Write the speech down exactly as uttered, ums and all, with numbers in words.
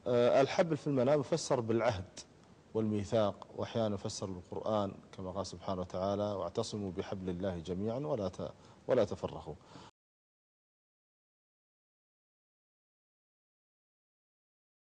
الحبل في المنام يفسر بالعهد والميثاق، وأحيانا يفسر بالقرآن كما قال سبحانه وتعالى: واعتصموا بحبل الله جميعا ولا ولا تفرقوا.